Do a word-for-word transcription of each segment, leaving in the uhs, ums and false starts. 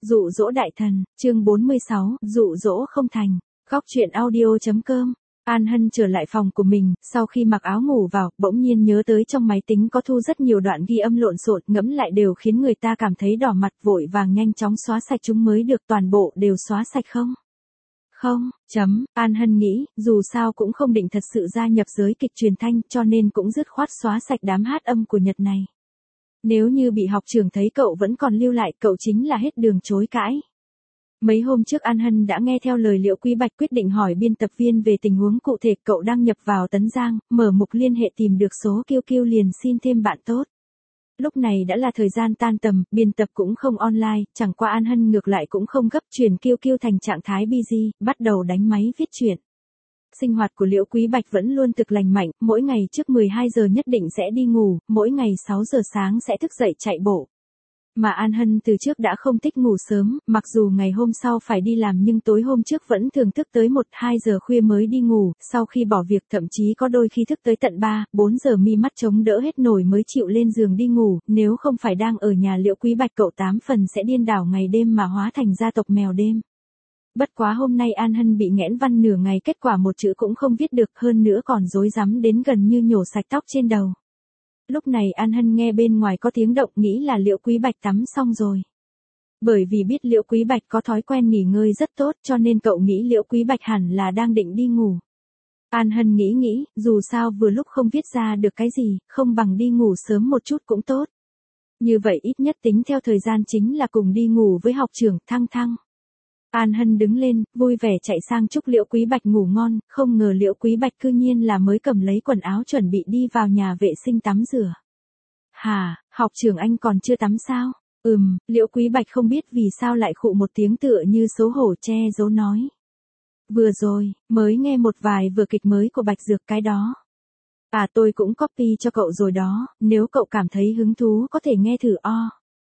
Dụ dỗ đại thần, chương bốn mươi sáu, dụ dỗ không thành. Góc truyện audio.com. An Hân trở lại phòng của mình, sau khi mặc áo ngủ vào, bỗng nhiên nhớ tới trong máy tính có thu rất nhiều đoạn ghi âm lộn xộn, ngẫm lại đều khiến người ta cảm thấy đỏ mặt, vội vàng nhanh chóng xóa sạch chúng mới được. Toàn bộ đều xóa sạch không? Không, chấm, An Hân nghĩ, dù sao cũng không định thật sự gia nhập giới kịch truyền thanh, cho nên cũng dứt khoát xóa sạch đám hát âm của Nhật này. Nếu như bị học trưởng thấy cậu vẫn còn lưu lại, cậu chính là hết đường chối cãi. Mấy hôm trước An Hân đã nghe theo lời Liễu Quý Bạch quyết định hỏi biên tập viên về tình huống cụ thể. Cậu đăng nhập vào Tấn Giang, mở mục liên hệ tìm được số Kiêu Kiêu liền xin thêm bạn tốt. Lúc này đã là thời gian tan tầm, biên tập cũng không online, chẳng qua An Hân ngược lại cũng không gấp, chuyển Kiêu Kiêu thành trạng thái busy, bắt đầu đánh máy viết truyện. Sinh hoạt của Liễu Quý Bạch vẫn luôn thực lành mạnh, mỗi ngày trước mười hai giờ nhất định sẽ đi ngủ, mỗi ngày sáu giờ sáng sẽ thức dậy chạy bộ. Mà An Hân từ trước đã không thích ngủ sớm, mặc dù ngày hôm sau phải đi làm nhưng tối hôm trước vẫn thường thức tới một hai giờ khuya mới đi ngủ, sau khi bỏ việc thậm chí có đôi khi thức tới tận ba bốn giờ mi mắt chống đỡ hết nổi mới chịu lên giường đi ngủ, nếu không phải đang ở nhà Liễu Quý Bạch cậu tám phần sẽ điên đảo ngày đêm mà hóa thành gia tộc mèo đêm. Bất quá hôm nay An Hân bị nghẽn văn nửa ngày, kết quả một chữ cũng không viết được, hơn nữa còn rối rắm đến gần như nhổ sạch tóc trên đầu. Lúc này An Hân nghe bên ngoài có tiếng động, nghĩ là Liễu Quý Bạch tắm xong rồi. Bởi vì biết Liễu Quý Bạch có thói quen nghỉ ngơi rất tốt cho nên cậu nghĩ Liễu Quý Bạch hẳn là đang định đi ngủ. An Hân nghĩ nghĩ, dù sao vừa lúc không viết ra được cái gì, không bằng đi ngủ sớm một chút cũng tốt. Như vậy ít nhất tính theo thời gian chính là cùng đi ngủ với học trưởng Thăng Thăng. An Hân đứng lên, vui vẻ chạy sang chúc Liễu Quý Bạch ngủ ngon, không ngờ Liễu Quý Bạch cư nhiên là mới cầm lấy quần áo chuẩn bị đi vào nhà vệ sinh tắm rửa. Hà, học trưởng anh còn chưa tắm sao? Ừm, Liễu Quý Bạch không biết vì sao lại khụ một tiếng tựa như xấu hổ che giấu nói. Vừa rồi, mới nghe một vài vở kịch mới của Bạch Dược cái đó. À tôi cũng copy cho cậu rồi đó, nếu cậu cảm thấy hứng thú có thể nghe thử o.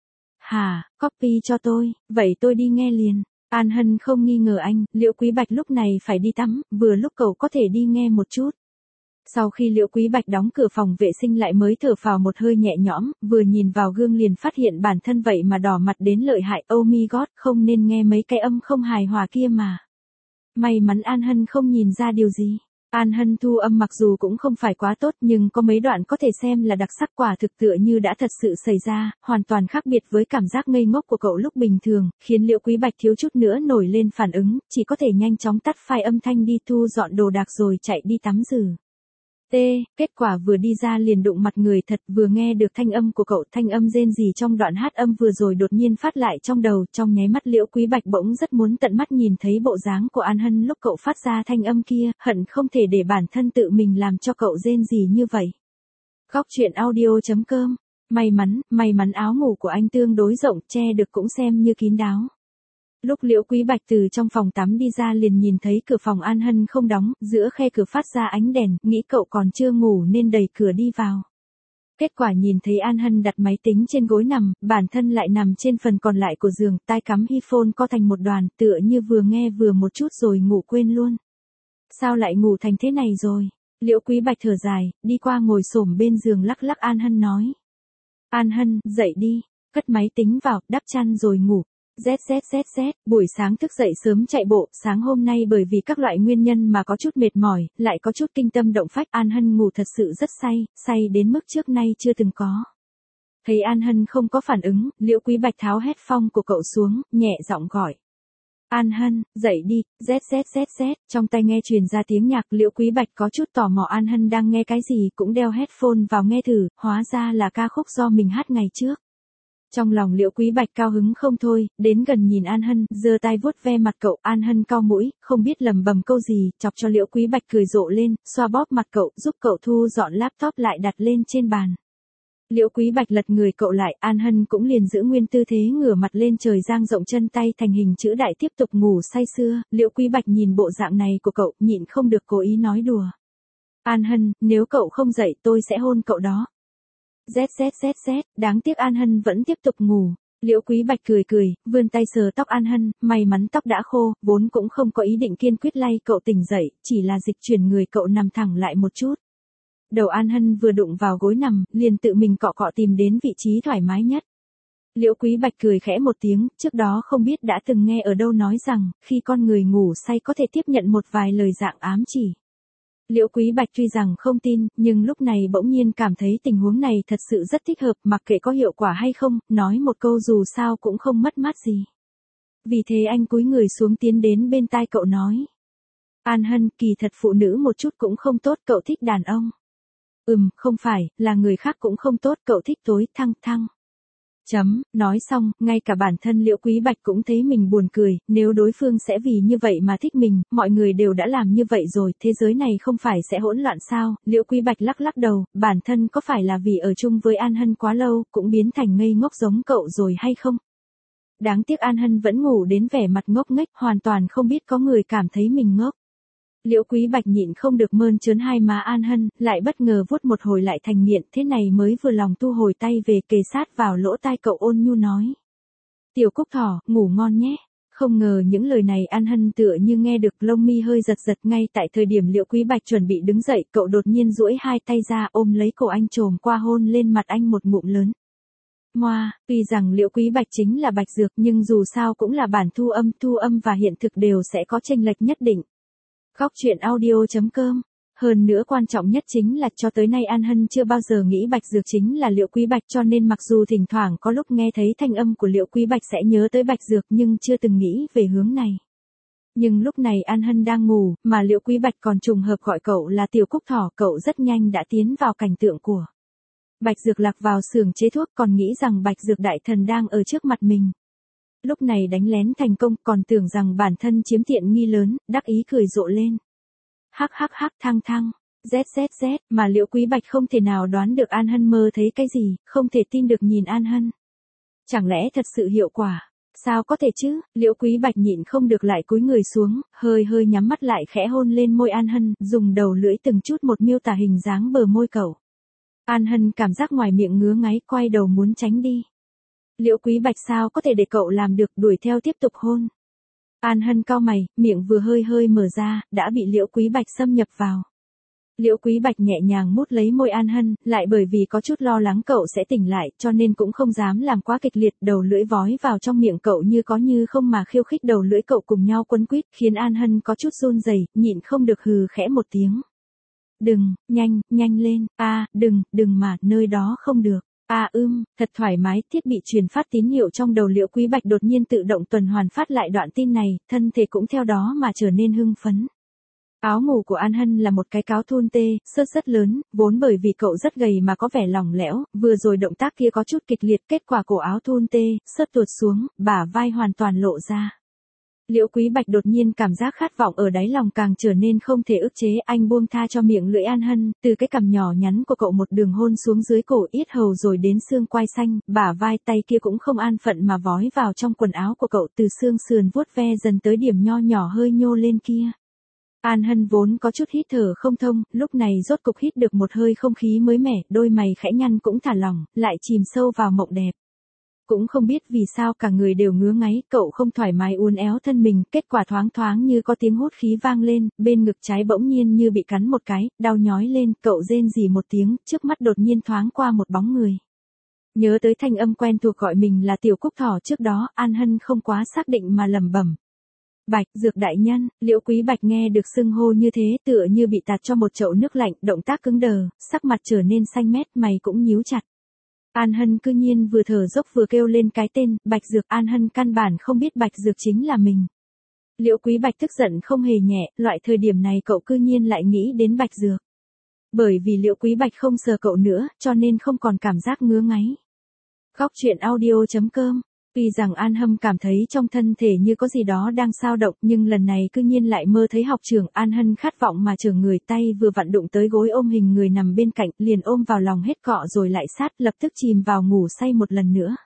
Hà, copy cho tôi, vậy tôi đi nghe liền. An Hân không nghi ngờ anh, Liễu Quý Bạch lúc này phải đi tắm, vừa lúc cậu có thể đi nghe một chút. Sau khi Liễu Quý Bạch đóng cửa phòng vệ sinh lại mới thở phào một hơi nhẹ nhõm, vừa nhìn vào gương liền phát hiện bản thân vậy mà đỏ mặt đến lợi hại, oh my god, không nên nghe mấy cái âm không hài hòa kia mà. May mắn An Hân không nhìn ra điều gì. An Hân thu âm mặc dù cũng không phải quá tốt nhưng có mấy đoạn có thể xem là đặc sắc, quả thực tựa như đã thật sự xảy ra, hoàn toàn khác biệt với cảm giác ngây ngốc của cậu lúc bình thường, khiến Liễu Quý Bạch thiếu chút nữa nổi lên phản ứng, chỉ có thể nhanh chóng tắt file âm thanh đi thu dọn đồ đạc rồi chạy đi tắm rửa. T, kết quả vừa đi ra liền đụng mặt người thật, vừa nghe được thanh âm của cậu, thanh âm rên rỉ trong đoạn hát âm vừa rồi đột nhiên phát lại trong đầu, trong nháy mắt Liễu Quý Bạch bỗng rất muốn tận mắt nhìn thấy bộ dáng của An Hân lúc cậu phát ra thanh âm kia, hận không thể để bản thân tự mình làm cho cậu rên rỉ như vậy. Góc truyện audio.com. May mắn, may mắn áo ngủ của anh tương đối rộng, che được cũng xem như kín đáo. Lúc Liễu Quý Bạch từ trong phòng tắm đi ra liền nhìn thấy cửa phòng An Hân không đóng, giữa khe cửa phát ra ánh đèn, nghĩ cậu còn chưa ngủ nên đẩy cửa đi vào. Kết quả nhìn thấy An Hân đặt máy tính trên gối nằm, bản thân lại nằm trên phần còn lại của giường, tai cắm headphone co thành một đoàn, tựa như vừa nghe vừa một chút rồi ngủ quên luôn. Sao lại ngủ thành thế này rồi? Liễu Quý Bạch thở dài, đi qua ngồi xổm bên giường lắc lắc An Hân nói. An Hân, dậy đi, cất máy tính vào, đắp chăn rồi ngủ. ZZZZ, buổi sáng thức dậy sớm chạy bộ, sáng hôm nay bởi vì các loại nguyên nhân mà có chút mệt mỏi, lại có chút kinh tâm động phách, An Hân ngủ thật sự rất say, say đến mức trước nay chưa từng có. Thấy An Hân không có phản ứng, Liễu Quý Bạch tháo headphone của cậu xuống, nhẹ giọng gọi. An Hân, dậy đi, ZZZZ, trong tai nghe truyền ra tiếng nhạc, Liễu Quý Bạch có chút tò mò An Hân đang nghe cái gì, cũng đeo headphone vào nghe thử, hóa ra là ca khúc do mình hát ngày trước. Trong lòng Liễu Quý Bạch cao hứng không thôi, đến gần nhìn An Hân, giơ tay vuốt ve mặt cậu, An Hân cau mũi, không biết lầm bầm câu gì, chọc cho Liễu Quý Bạch cười rộ lên, xoa bóp mặt cậu, giúp cậu thu dọn laptop lại đặt lên trên bàn. Liễu Quý Bạch lật người cậu lại, An Hân cũng liền giữ nguyên tư thế ngửa mặt lên trời dang rộng chân tay thành hình chữ đại tiếp tục ngủ say sưa, Liễu Quý Bạch nhìn bộ dạng này của cậu, nhịn không được cố ý nói đùa. An Hân, nếu cậu không dậy tôi sẽ hôn cậu đó. ZZZZ, đáng tiếc An Hân vẫn tiếp tục ngủ. Liễu Quý Bạch cười cười, vươn tay sờ tóc An Hân, may mắn tóc đã khô, vốn cũng không có ý định kiên quyết lay cậu tỉnh dậy, chỉ là dịch chuyển người cậu nằm thẳng lại một chút. Đầu An Hân vừa đụng vào gối nằm, liền tự mình cọ cọ tìm đến vị trí thoải mái nhất. Liễu Quý Bạch cười khẽ một tiếng, trước đó không biết đã từng nghe ở đâu nói rằng, khi con người ngủ say có thể tiếp nhận một vài lời dạng ám chỉ. Liễu Quý Bạch tuy rằng không tin, nhưng lúc này bỗng nhiên cảm thấy tình huống này thật sự rất thích hợp, mặc kệ có hiệu quả hay không, nói một câu dù sao cũng không mất mát gì. Vì thế anh cúi người xuống tiến đến bên tai cậu nói. An Hân, kỳ thật phụ nữ một chút cũng không tốt, cậu thích đàn ông. Ừm, không phải, là người khác cũng không tốt, cậu thích tối thăng thăng. Chấm, nói xong, ngay cả bản thân Liễu Quý Bạch cũng thấy mình buồn cười, nếu đối phương sẽ vì như vậy mà thích mình, mọi người đều đã làm như vậy rồi, thế giới này không phải sẽ hỗn loạn sao? Liễu Quý Bạch lắc lắc đầu, bản thân có phải là vì ở chung với An Hân quá lâu, cũng biến thành ngây ngốc giống cậu rồi hay không? Đáng tiếc An Hân vẫn ngủ đến vẻ mặt ngốc nghếch, hoàn toàn không biết có người cảm thấy mình ngốc. Liễu Quý Bạch nhịn không được mơn trớn hai má An Hân, lại bất ngờ vuốt một hồi lại thành nghiện, thế này mới vừa lòng thu hồi tay về kề sát vào lỗ tai cậu ôn nhu nói. Tiểu Cúc Thỏ, ngủ ngon nhé. Không ngờ những lời này An Hân tựa như nghe được, lông mi hơi giật giật, ngay tại thời điểm Liễu Quý Bạch chuẩn bị đứng dậy, cậu đột nhiên duỗi hai tay ra ôm lấy cổ anh trồm qua hôn lên mặt anh một ngụm lớn. Moa, tuy rằng Liễu Quý Bạch chính là Bạch Dược nhưng dù sao cũng là bản thu âm, thu âm và hiện thực đều sẽ có chênh lệch nhất định. Góc truyện audio chấm com. Hơn nữa quan trọng nhất chính là cho tới nay An Hân chưa bao giờ nghĩ Bạch Dược chính là Liễu Quý Bạch, cho nên mặc dù thỉnh thoảng có lúc nghe thấy thanh âm của Liễu Quý Bạch sẽ nhớ tới Bạch Dược nhưng chưa từng nghĩ về hướng này. Nhưng lúc này An Hân đang ngủ, mà Liễu Quý Bạch còn trùng hợp gọi cậu là Tiểu Cúc Thỏ, cậu rất nhanh đã tiến vào cảnh tượng của Bạch Dược lạc vào xưởng chế thuốc, còn nghĩ rằng Bạch Dược đại thần đang ở trước mặt mình. Lúc này đánh lén thành công, còn tưởng rằng bản thân chiếm tiện nghi lớn, đắc ý cười rộ lên. Hắc hắc hắc thăng thăng, zzz, mà Liễu Quý Bạch không thể nào đoán được An Hân mơ thấy cái gì, không thể tin được nhìn An Hân. Chẳng lẽ thật sự hiệu quả? Sao có thể chứ? Liễu Quý Bạch nhịn không được lại cúi người xuống, hơi hơi nhắm mắt lại khẽ hôn lên môi An Hân, dùng đầu lưỡi từng chút một miêu tả hình dáng bờ môi cậu. An Hân cảm giác ngoài miệng ngứa ngáy, quay đầu muốn tránh đi. Liễu Quý Bạch sao có thể để cậu làm được, đuổi theo tiếp tục hôn. An Hân cau mày, miệng vừa hơi hơi mở ra, đã bị Liễu Quý Bạch xâm nhập vào. Liễu Quý Bạch nhẹ nhàng mút lấy môi An Hân, lại bởi vì có chút lo lắng cậu sẽ tỉnh lại, cho nên cũng không dám làm quá kịch liệt, đầu lưỡi vói vào trong miệng cậu như có như không mà khiêu khích đầu lưỡi cậu cùng nhau quấn quýt, khiến An Hân có chút run rẩy, nhịn không được hừ khẽ một tiếng. Đừng, nhanh, nhanh lên, a, à, đừng, đừng mà, nơi đó không được. À ưm, thật thoải mái, thiết bị truyền phát tín hiệu trong đầu Liễu Quý Bạch đột nhiên tự động tuần hoàn phát lại đoạn tin này, thân thể cũng theo đó mà trở nên hưng phấn. Áo ngủ của An Hân là một cái cáo thun tê, sớt rất lớn, vốn bởi vì cậu rất gầy mà có vẻ lỏng lẻo, vừa rồi động tác kia có chút kịch liệt, kết quả cổ áo thun tê, sớt tuột xuống, bả vai hoàn toàn lộ ra. Liễu Quý Bạch đột nhiên cảm giác khát vọng ở đáy lòng càng trở nên không thể ức chế, anh buông tha cho miệng lưỡi An Hân, từ cái cằm nhỏ nhắn của cậu một đường hôn xuống dưới cổ yết hầu rồi đến xương quai xanh, bả vai tay kia cũng không an phận mà vói vào trong quần áo của cậu, từ xương sườn vuốt ve dần tới điểm nho nhỏ hơi nhô lên kia. An Hân vốn có chút hít thở không thông, lúc này rốt cục hít được một hơi không khí mới mẻ, đôi mày khẽ nhăn cũng thả lỏng, lại chìm sâu vào mộng đẹp. Cũng không biết vì sao cả người đều ngứa ngáy, cậu không thoải mái uốn éo thân mình, kết quả thoáng thoáng như có tiếng hút khí vang lên, bên ngực trái bỗng nhiên như bị cắn một cái, đau nhói lên, cậu rên rỉ một tiếng, trước mắt đột nhiên thoáng qua một bóng người. Nhớ tới thanh âm quen thuộc gọi mình là Tiểu Cúc Thỏ trước đó, An Hân không quá xác định mà lẩm bẩm. Bạch Dược đại nhân, Liễu Quý Bạch nghe được xưng hô như thế tựa như bị tạt cho một chậu nước lạnh, động tác cứng đờ, sắc mặt trở nên xanh mét, mày cũng nhíu chặt. An Hân cư nhiên vừa thở dốc vừa kêu lên cái tên, Bạch Dược. An Hân căn bản không biết Bạch Dược chính là mình. Liễu Quý Bạch tức giận không hề nhẹ, loại thời điểm này cậu cư nhiên lại nghĩ đến Bạch Dược. Bởi vì Liễu Quý Bạch không sờ cậu nữa, cho nên không còn cảm giác ngứa ngáy. Góc truyện audio chấm com. Tuy rằng An Hâm cảm thấy trong thân thể như có gì đó đang xao động, nhưng lần này cư nhiên lại mơ thấy học trưởng. An Hân khát vọng mà trưởng người, tay vừa vặn đụng tới gối ôm hình người nằm bên cạnh, liền ôm vào lòng hết cọ rồi lại sát, lập tức chìm vào ngủ say một lần nữa.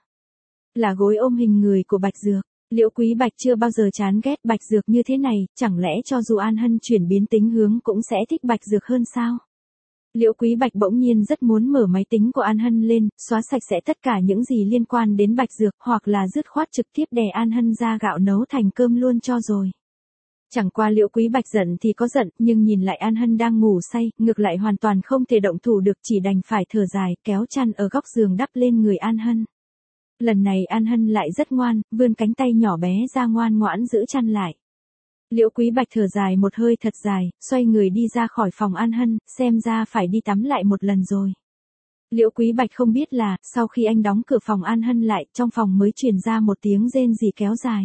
Là gối ôm hình người của Bạch Dược. Liễu Quý Bạch chưa bao giờ chán ghét Bạch Dược như thế này, chẳng lẽ cho dù An Hân chuyển biến tính hướng cũng sẽ thích Bạch Dược hơn sao? Liễu Quý Bạch bỗng nhiên rất muốn mở máy tính của An Hân lên, xóa sạch sẽ tất cả những gì liên quan đến Bạch Dược, hoặc là dứt khoát trực tiếp đè An Hân ra gạo nấu thành cơm luôn cho rồi. Chẳng qua Liễu Quý Bạch giận thì có giận, nhưng nhìn lại An Hân đang ngủ say, ngược lại hoàn toàn không thể động thủ được, chỉ đành phải thở dài, kéo chăn ở góc giường đắp lên người An Hân. Lần này An Hân lại rất ngoan, vươn cánh tay nhỏ bé ra ngoan ngoãn giữ chăn lại. Liễu Quý Bạch thở dài một hơi thật dài, xoay người đi ra khỏi phòng An Hân, xem ra phải đi tắm lại một lần rồi. Liễu Quý Bạch không biết là, sau khi anh đóng cửa phòng An Hân lại, trong phòng mới truyền ra một tiếng rên rỉ kéo dài.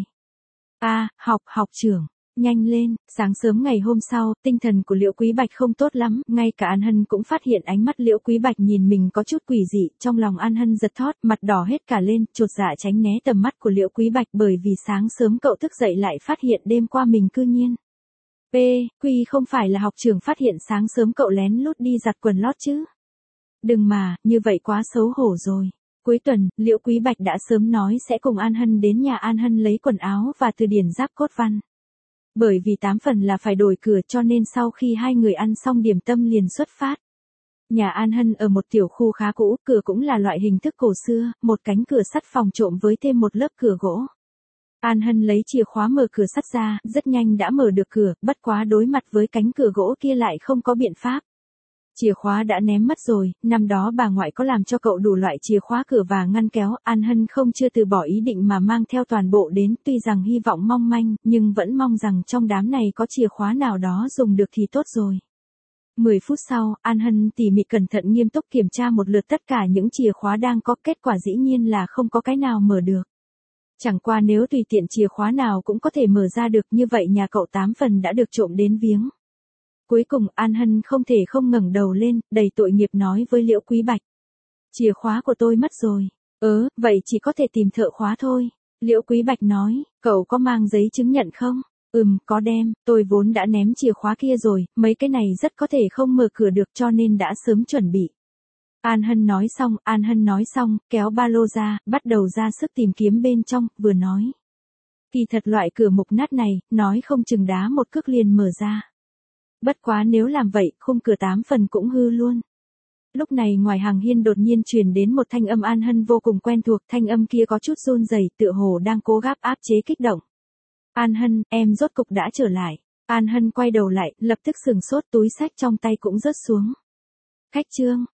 A, học, học trưởng, nhanh lên. Sáng sớm ngày hôm sau, tinh thần của Liễu Quý Bạch không tốt lắm, ngay cả An Hân cũng phát hiện ánh mắt Liễu Quý Bạch nhìn mình có chút quỷ dị, trong lòng An Hân giật thót, mặt đỏ hết cả lên, chột dạ tránh né tầm mắt của Liễu Quý Bạch bởi vì sáng sớm cậu thức dậy lại phát hiện đêm qua mình cư nhiên. P, Quy không phải là học trưởng phát hiện sáng sớm cậu lén lút đi giặt quần lót chứ? Đừng mà, như vậy quá xấu hổ rồi. Cuối tuần, Liễu Quý Bạch đã sớm nói sẽ cùng An Hân đến nhà An Hân lấy quần áo và từ điển giáp cốt văn. Bởi vì tám phần là phải đổi cửa cho nên sau khi hai người ăn xong điểm tâm liền xuất phát. Nhà An Hân ở một tiểu khu khá cũ, cửa cũng là loại hình thức cổ xưa, một cánh cửa sắt phòng trộm với thêm một lớp cửa gỗ. An Hân lấy chìa khóa mở cửa sắt ra, rất nhanh đã mở được cửa, bất quá đối mặt với cánh cửa gỗ kia lại không có biện pháp. Chìa khóa đã ném mất rồi, năm đó bà ngoại có làm cho cậu đủ loại chìa khóa cửa và ngăn kéo, An Hân không chưa từ bỏ ý định mà mang theo toàn bộ đến, tuy rằng hy vọng mong manh, nhưng vẫn mong rằng trong đám này có chìa khóa nào đó dùng được thì tốt rồi. mười phút sau, An Hân tỉ mỉ cẩn thận nghiêm túc kiểm tra một lượt tất cả những chìa khóa đang có, kết quả dĩ nhiên là không có cái nào mở được. Chẳng qua nếu tùy tiện chìa khóa nào cũng có thể mở ra được, như vậy nhà cậu tám phần đã được trộm đến viếng. Cuối cùng An Hân không thể không ngẩng đầu lên, đầy tội nghiệp nói với Liễu Quý Bạch. Chìa khóa của tôi mất rồi. Ớ, vậy chỉ có thể tìm thợ khóa thôi. Liễu Quý Bạch nói, cậu có mang giấy chứng nhận không? Ừm, có đem, tôi vốn đã ném chìa khóa kia rồi, mấy cái này rất có thể không mở cửa được cho nên đã sớm chuẩn bị. An Hân nói xong, An Hân nói xong, kéo ba lô ra, bắt đầu ra sức tìm kiếm bên trong, vừa nói. Kỳ thật loại cửa mục nát này, nói không chừng đá một cước liền mở ra. Bất quá nếu làm vậy, khung cửa tám phần cũng hư luôn. Lúc này ngoài hàng hiên đột nhiên truyền đến một thanh âm An Hân vô cùng quen thuộc, thanh âm kia có chút run rẩy, tựa hồ đang cố gáp áp chế kích động. An Hân, em rốt cục đã trở lại. An Hân quay đầu lại, lập tức sừng sốt, túi xách trong tay cũng rớt xuống. Khách trương,